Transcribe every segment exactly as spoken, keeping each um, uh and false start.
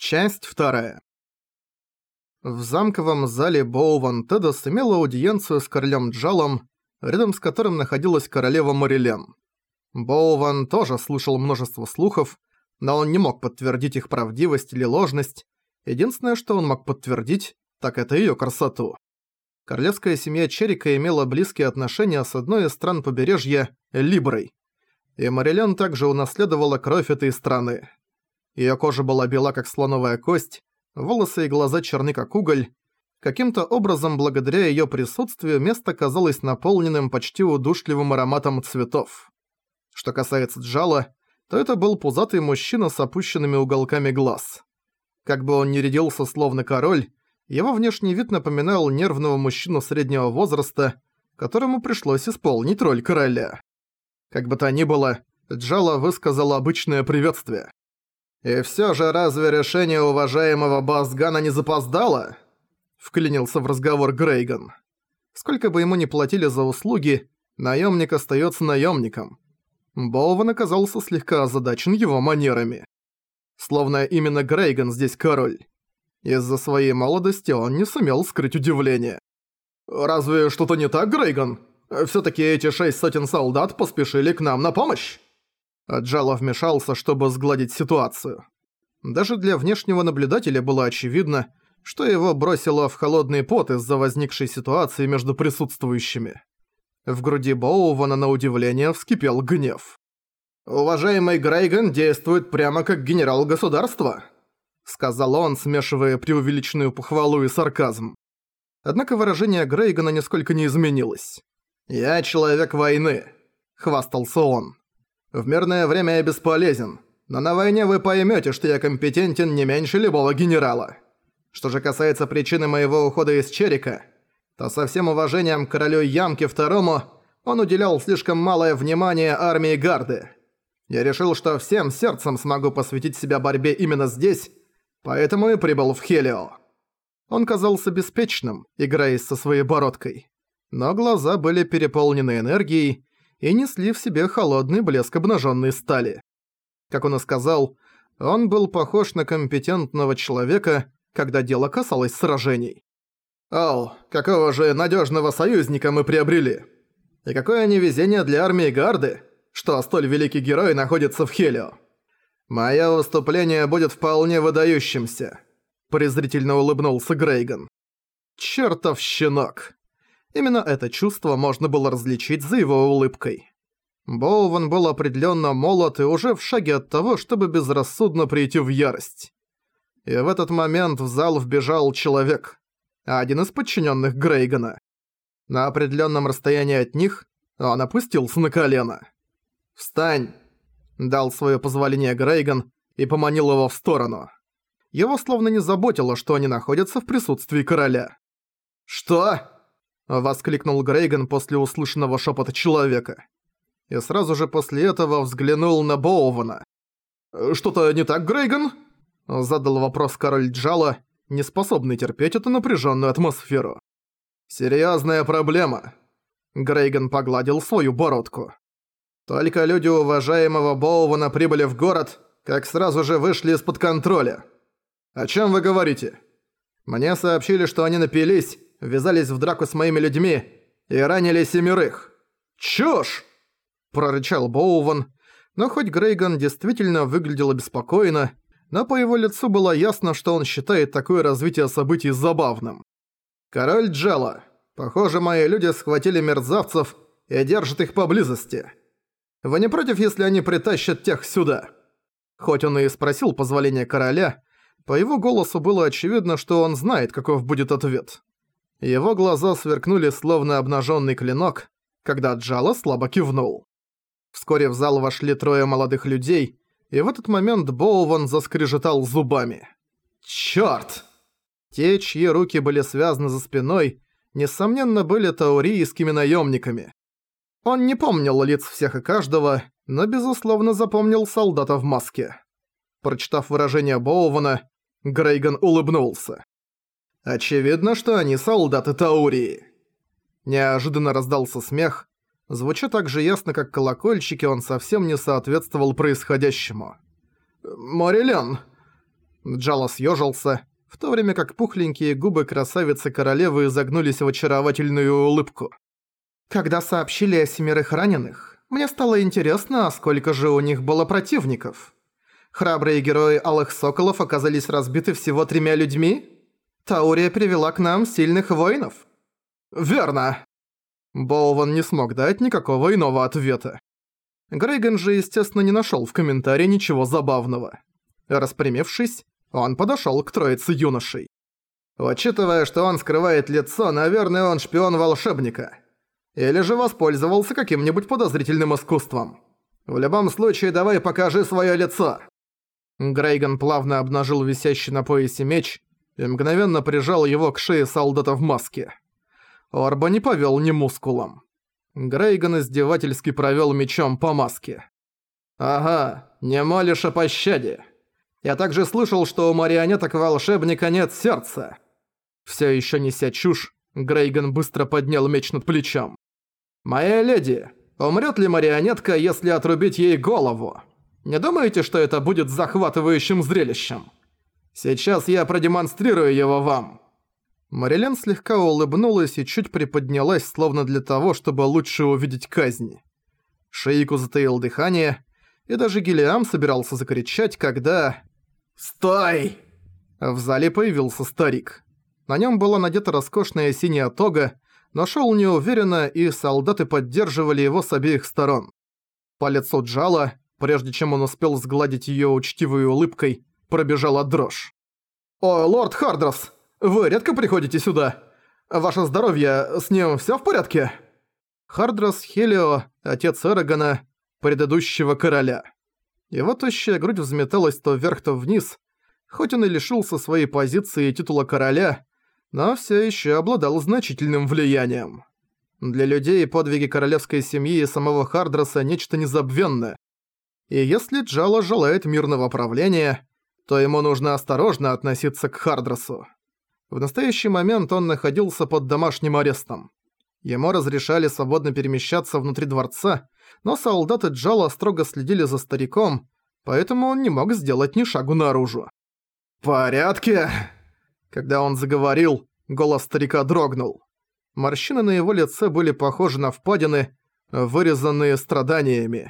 Часть вторая. В замковом зале Боуван-Тедос имела аудиенцию с королем Джалом, рядом с которым находилась королева Морилен. Боуван тоже слышал множество слухов, но он не мог подтвердить их правдивость или ложность. Единственное, что он мог подтвердить, так это её красоту. Королевская семья Черика имела близкие отношения с одной из стран побережья – Либрой. И Морилен также унаследовала кровь этой страны. Её кожа была бела, как слоновая кость, волосы и глаза черны, как уголь. Каким-то образом, благодаря её присутствию, место казалось наполненным почти удушливым ароматом цветов. Что касается Джала, то это был пузатый мужчина с опущенными уголками глаз. Как бы он ни рядился словно король, его внешний вид напоминал нервного мужчину среднего возраста, которому пришлось исполнить роль короля. Как бы то ни было, Джала высказала обычное приветствие. «И всё же разве решение уважаемого Базгана не запоздало?» Вклинился в разговор Грейган. Сколько бы ему ни платили за услуги, наёмник остаётся наёмником. Боуван оказался слегка озадачен его манерами. Словно именно Грейган здесь король. Из-за своей молодости он не сумел скрыть удивление. «Разве что-то не так, Грейган? Всё-таки эти шесть сотен солдат поспешили к нам на помощь?» Джало вмешался, чтобы сгладить ситуацию. Даже для внешнего наблюдателя было очевидно, что его бросило в холодный пот из-за возникшей ситуации между присутствующими. В груди Боувана на удивление вскипел гнев. «Уважаемый Грейган действует прямо как генерал государства», сказал он, смешивая преувеличенную похвалу и сарказм. Однако выражение Грейгана нисколько не изменилось. «Я человек войны», — хвастался он. «В мирное время я бесполезен, но на войне вы поймёте, что я компетентен не меньше любого генерала. Что же касается причины моего ухода из Черика, то со всем уважением к королю Ямке второму он уделял слишком малое внимание армии Гарды. Я решил, что всем сердцем смогу посвятить себя борьбе именно здесь, поэтому и прибыл в Хелио». Он казался беспечным, играясь со своей бородкой, но глаза были переполнены энергией и несли в себе холодный блеск обнаженной стали. Как он и сказал, он был похож на компетентного человека, когда дело касалось сражений. «О, какого же надежного союзника мы приобрели! И какое невезение для армии Гарды, что столь великий герой находится в Хелио! Моё выступление будет вполне выдающимся», презрительно улыбнулся Грейган. «Чёртов щенок!» Именно это чувство можно было различить за его улыбкой. Боуван был определенно молод и уже в шаге от того, чтобы безрассудно прийти в ярость. И в этот момент в зал вбежал человек, один из подчиненных Грейгана. На определенном расстоянии от них он опустился на колено. «Встань!» – дал свое позволение Грейган и поманил его в сторону. Его словно не заботило, что они находятся в присутствии короля. «Что?» – воскликнул Грейган после услышанного шепота человека. И сразу же после этого взглянул на Боувана. «Что-то не так, Грейган?» – задал вопрос король Джала, не способный терпеть эту напряженную атмосферу. «Серьезная проблема». Грейган погладил свою бородку. «Только люди уважаемого Боувана прибыли в город, как сразу же вышли из-под контроля. О чем вы говорите? Мне сообщили, что они напились, ввязались в драку с моими людьми и ранили семерых. Чушь!» – прорычал Боуван, но хоть Грейган действительно выглядел обеспокоенно, но по его лицу было ясно, что он считает такое развитие событий забавным. «Король Джала, похоже, мои люди схватили мерзавцев и держат их поблизости. Вы не против, если они притащат тех сюда?» Хоть он и спросил позволения короля, по его голосу было очевидно, что он знает, каков будет ответ. Его глаза сверкнули словно обнаженный клинок, когда Джала слабо кивнул. Вскоре в зал вошли трое молодых людей, и в этот момент Боуван заскрежетал зубами. «Чёрт!» Те, чьи руки были связаны за спиной, несомненно, были таурийскими наемниками. Он не помнил лиц всех и каждого, но, безусловно, запомнил солдата в маске. Прочитав выражение Боувана, Грейган улыбнулся. «Очевидно, что они солдаты Таурии». Неожиданно раздался смех. Звуча так же ясно, как колокольчики, он совсем не соответствовал происходящему. «Морилен!» Джало съёжился, в то время как пухленькие губы красавицы-королевы изогнулись в очаровательную улыбку. «Когда сообщили о семерых раненых, мне стало интересно, сколько же у них было противников. Храбрые герои Алых Соколов оказались разбиты всего тремя людьми? Таурия привела к нам сильных воинов». «Верно!» Боуван не смог дать никакого иного ответа. Грейган же, естественно, не нашёл в комментарии ничего забавного. Распрямившись, он подошёл к троице юношей. «Учитывая, что он скрывает лицо, наверное, он шпион волшебника. Или же воспользовался каким-нибудь подозрительным искусством. В любом случае, давай покажи своё лицо». Грейган плавно обнажил висящий на поясе меч и мгновенно прижал его к шее солдата в маске. Орба не повёл ни мускулом. Грейган издевательски провёл мечом по маске. «Ага, не молишь о пощаде. Я также слышал, что у марионеток волшебника нет сердца». Всё ещё неся чушь, Грейган быстро поднял меч над плечом. «Моя леди, умрёт ли марионетка, если отрубить ей голову? Не думаете, что это будет захватывающим зрелищем? Сейчас я продемонстрирую его вам». Марилен слегка улыбнулась и чуть приподнялась, словно для того, чтобы лучше увидеть казнь. Шейку затаил дыхание, и даже Гелиам собирался закричать, когда... «Стой!» В зале появился старик. На нём была надета роскошная синяя тога, но шёл неуверенно, и солдаты поддерживали его с обеих сторон. По лицу Джала, прежде чем он успел сгладить её учтивой улыбкой, пробежала дрожь. «О, лорд Хардрос, вы редко приходите сюда? Ваше здоровье, с ним всё в порядке?» Хардрос Хелио, отец Эрагона, предыдущего короля. Его тощая грудь взметалась то вверх, то вниз. Хоть он и лишился своей позиции и титула короля, но всё ещё обладал значительным влиянием. Для людей подвиги королевской семьи и самого Хардроса нечто незабвенное. И если Джало желает мирного правления, то ему нужно осторожно относиться к Хардросу. В настоящий момент он находился под домашним арестом. Ему разрешали свободно перемещаться внутри дворца, но солдаты Джало строго следили за стариком, поэтому он не мог сделать ни шагу наружу. «В порядке?» Когда он заговорил, голос старика дрогнул. Морщины на его лице были похожи на впадины, вырезанные страданиями.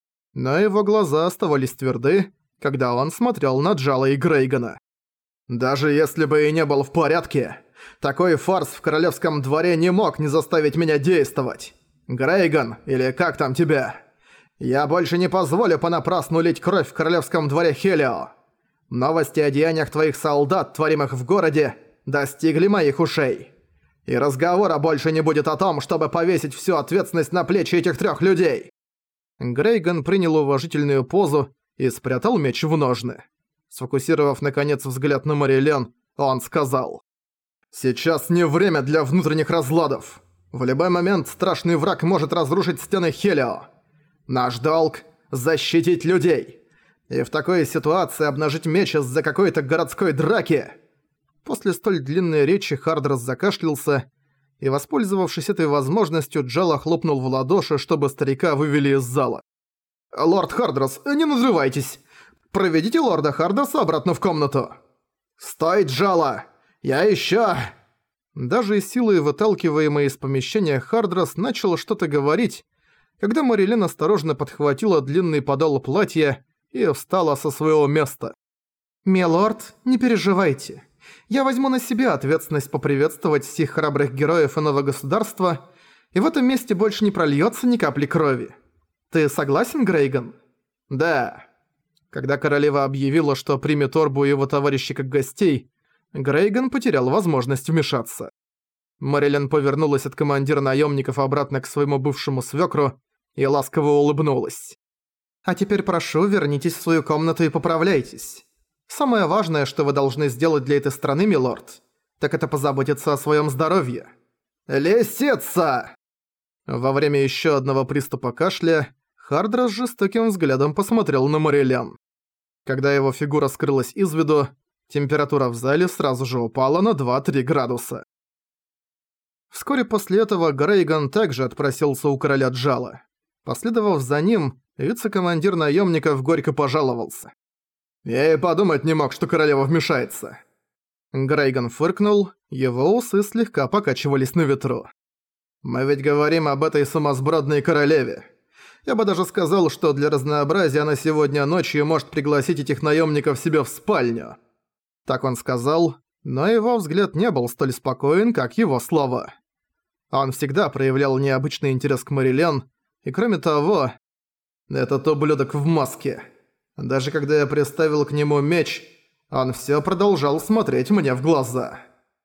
Но его глаза оставались тверды, когда он смотрел на Джала и Грейгана. «Даже если бы и не был в порядке, такой фарс в королевском дворе не мог не заставить меня действовать. Грейган, или как там тебя? Я больше не позволю понапрасну лить кровь в королевском дворе Хелио. Новости о деяниях твоих солдат, творимых в городе, достигли моих ушей. И разговора больше не будет о том, чтобы повесить всю ответственность на плечи этих трёх людей». Грейган принял уважительную позу и спрятал меч в ножны. Сфокусировав, наконец, взгляд на Марилен, он сказал: «Сейчас не время для внутренних разладов. В любой момент страшный враг может разрушить стены Хелио. Наш долг – защитить людей. И в такой ситуации обнажить меч из-за какой-то городской драки». После столь длинной речи Хардрос закашлялся, и, воспользовавшись этой возможностью, Джало хлопнул в ладоши, чтобы старика вывели из зала. «Лорд Хардрос, не надрывайтесь! Проведите лорда Хардроса обратно в комнату!» «Стой, Джало! Я ещё...» Даже силой, выталкиваемой из помещения, Хардрос начал что-то говорить, когда Марилен осторожно подхватила длинный подол платья и встала со своего места. «Милорд, не переживайте. Я возьму на себя ответственность поприветствовать всех храбрых героев иного государства, и в этом месте больше не прольётся ни капли крови. Ты согласен, Грейган?» «Да». Когда королева объявила, что примет Орбу и его товарищей как гостей, Грейган потерял возможность вмешаться. Марилен повернулась от командира наемников обратно к своему бывшему свекру и ласково улыбнулась. «А теперь прошу, вернитесь в свою комнату и поправляйтесь. Самое важное, что вы должны сделать для этой страны, милорд, так это позаботиться о своем здоровье». «Лисица!» Во время еще одного приступа кашля Хардрос жестоким взглядом посмотрел на Марилен. Когда его фигура скрылась из виду, температура в зале сразу же упала на два-три градуса. Вскоре после этого Грейган также отпросился у короля Джала. Последовав за ним, вице-командир наемников горько пожаловался. Я и подумать не мог, что королева вмешается». Грейган фыркнул, его усы слегка покачивались на ветру. «Мы ведь говорим об этой сумасбродной королеве. Я бы даже сказал, что для разнообразия она сегодня ночью может пригласить этих наемников себе в спальню». Так он сказал, но его взгляд не был столь спокоен, как его слова. Он всегда проявлял необычный интерес к Марилен, и кроме того, этот ублюдок в маске. Даже когда я приставил к нему меч, он всё продолжал смотреть мне в глаза.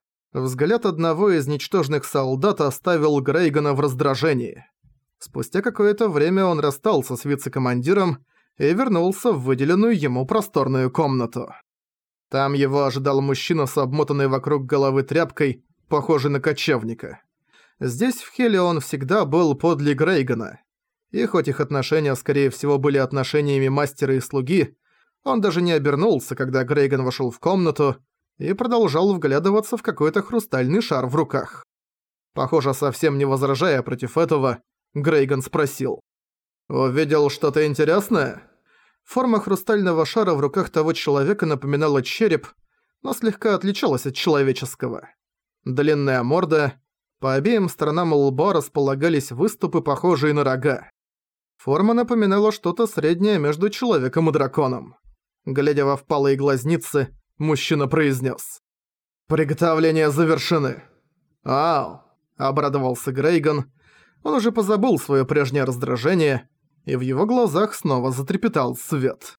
Взгляд одного из ничтожных солдат оставил Грейгана в раздражении. Спустя какое-то время он расстался с вице-командиром и вернулся в выделенную ему просторную комнату. Там его ожидал мужчина с обмотанной вокруг головы тряпкой, похожий на кочевника. Здесь в Хеле он всегда был подле Грейгана. И хоть их отношения, скорее всего, были отношениями мастера и слуги, он даже не обернулся, когда Грейган вошел в комнату и продолжал вглядываться в какой-то хрустальный шар в руках. Похоже, совсем не возражая против этого, Грейган спросил: «Увидел что-то интересное?» Форма хрустального шара в руках того человека напоминала череп, но слегка отличалась от человеческого. Длинная морда, по обеим сторонам лба располагались выступы, похожие на рога. Форма напоминала что-то среднее между человеком и драконом. Глядя во впалые глазницы, мужчина произнес: «Приготовления завершены». «Ау!» – обрадовался Грейган. Он уже позабыл свое прежнее раздражение, и в его глазах снова затрепетал свет.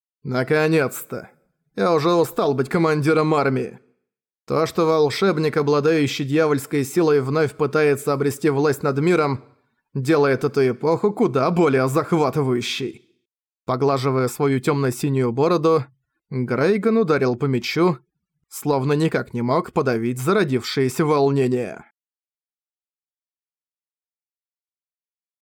«Наконец-то! Я уже устал быть командиром армии. То, что волшебник, обладающий дьявольской силой, вновь пытается обрести власть над миром, делает эту эпоху куда более захватывающей». Поглаживая свою тёмно-синюю бороду, Грейган ударил по мечу, словно никак не мог подавить зародившееся волнение.